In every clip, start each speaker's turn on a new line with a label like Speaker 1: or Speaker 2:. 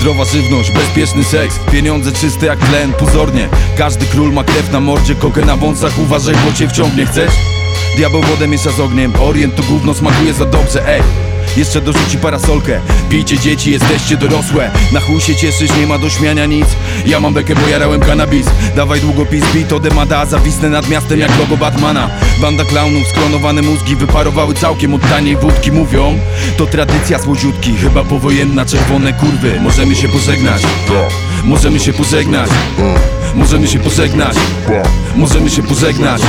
Speaker 1: Zdrowa żywność, bezpieczny seks, pieniądze czyste jak tlen, pozornie. Każdy król ma krew na mordzie, kokę na wąsach, uważaj, bo cię wciągnie. Chcesz? Diabeł wodę miesza z ogniem, Orient to gówno smakuje za dobrze, ej. Jeszcze dorzuci parasolkę. Pijcie dzieci, jesteście dorosłe. Na chuj się cieszysz, nie ma do śmiania nic. Ja mam bekę, bo jarałem cannabis. Dawaj długopis, bit ode Mada, zawisnę nad miastem jak logo Batmana. Banda klaunów, sklonowane mózgi wyparowały całkiem od taniej wódki. Mówią, to tradycja słodziutki, chyba powojenna, czerwone kurwy. Możemy się pożegnać, możemy się pożegnać, możemy się pożegnać, możemy się pożegnać.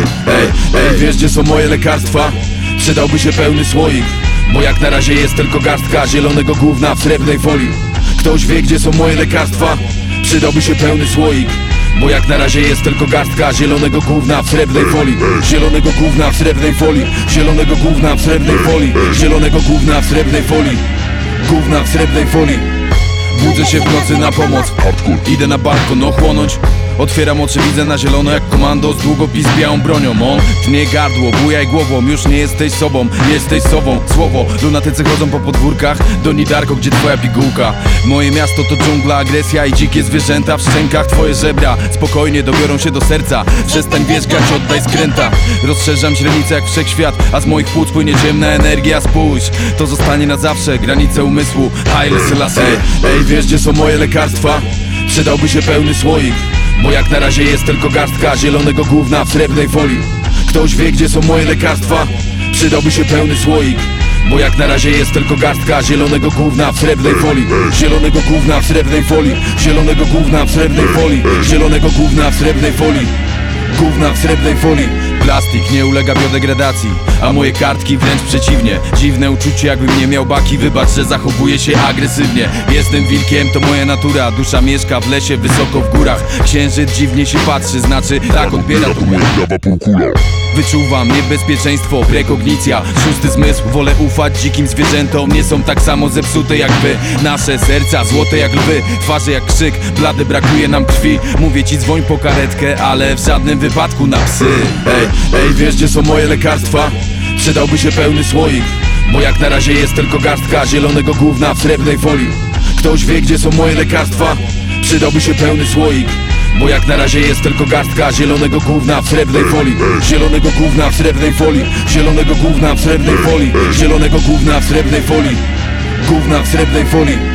Speaker 1: Ej, wiesz gdzie są moje lekarstwa? Przydałby się pełny słoik, bo jak na razie jest tylko garstka zielonego gówna w srebrnej folii. Ktoś wie gdzie są moje lekarstwa? Przydałby się pełny słoik, bo jak na razie jest tylko garstka zielonego gówna w srebrnej folii. Zielonego gówna w srebrnej folii. Zielonego gówna w srebrnej folii. Zielonego gówna w srebrnej folii. Gówna w srebrnej folii. Budzę się w nocy na pomoc. Idę na balkon ochłonąć. Otwieram oczy, widzę na zielono jak komando z długopis z białą bronią. On tnie gardło, bujaj głową, już nie jesteś sobą, jesteś sobą. Słowo, lunatycy chodzą po podwórkach, Doni Darko, gdzie twoja pigułka. Moje miasto to dżungla, agresja i dzikie zwierzęta. W szczękach twoje żebra, spokojnie dobiorą się do serca. Przestań wierzgać, oddaj skręta. Rozszerzam źrenicę jak wszechświat, a z moich płuc płynie ciemna energia. Spójrz, to zostanie na zawsze, granice umysłu, Haile Selassie. Ej, wiesz gdzie są moje lekarstwa? Przydałby się pełny słoik, bo jak na razie jest tylko garstka zielonego gówna w srebrnej folii. Ktoś wie gdzie są moje lekarstwa? Przydałby się pełny słoik, bo jak na razie jest tylko garstka zielonego gówna w srebrnej folii. Zielonego gówna w srebrnej folii. Zielonego gówna w srebrnej folii. Zielonego gówna w srebrnej folii. Gówna w srebrnej folii. Plastik nie ulega biodegradacji, a moje kartki wręcz przeciwnie. Dziwne uczucie jakbym nie miał baki, wybacz, że zachowuję się agresywnie. Jestem wilkiem, to moja natura, dusza mieszka w lesie, wysoko w górach. Księżyc dziwnie się patrzy, znaczy tak odbiera to moja prawa półkula. Wyczuwam niebezpieczeństwo, prekognicja, szósty zmysł. Wolę ufać dzikim zwierzętom, nie są tak samo zepsute jak wy. Nasze serca złote jak lwy, twarze jak krzyk, blady brakuje nam krwi. Mówię ci dzwoń po karetkę, ale w żadnym wypadku na psy. Ej, wiesz gdzie są moje lekarstwa? Przydałby się pełny słoik, bo jak na razie jest tylko garstka zielonego gówna w srebrnej folii. Ktoś wie gdzie są moje lekarstwa? Przydałby się pełny słoik, bo jak na razie jest tylko garstka zielonego gówna w srebrnej folii. Zielonego gówna w srebrnej folii. Zielonego gówna w srebrnej folii. Zielonego gówna w srebrnej folii. Gówna w srebrnej folii.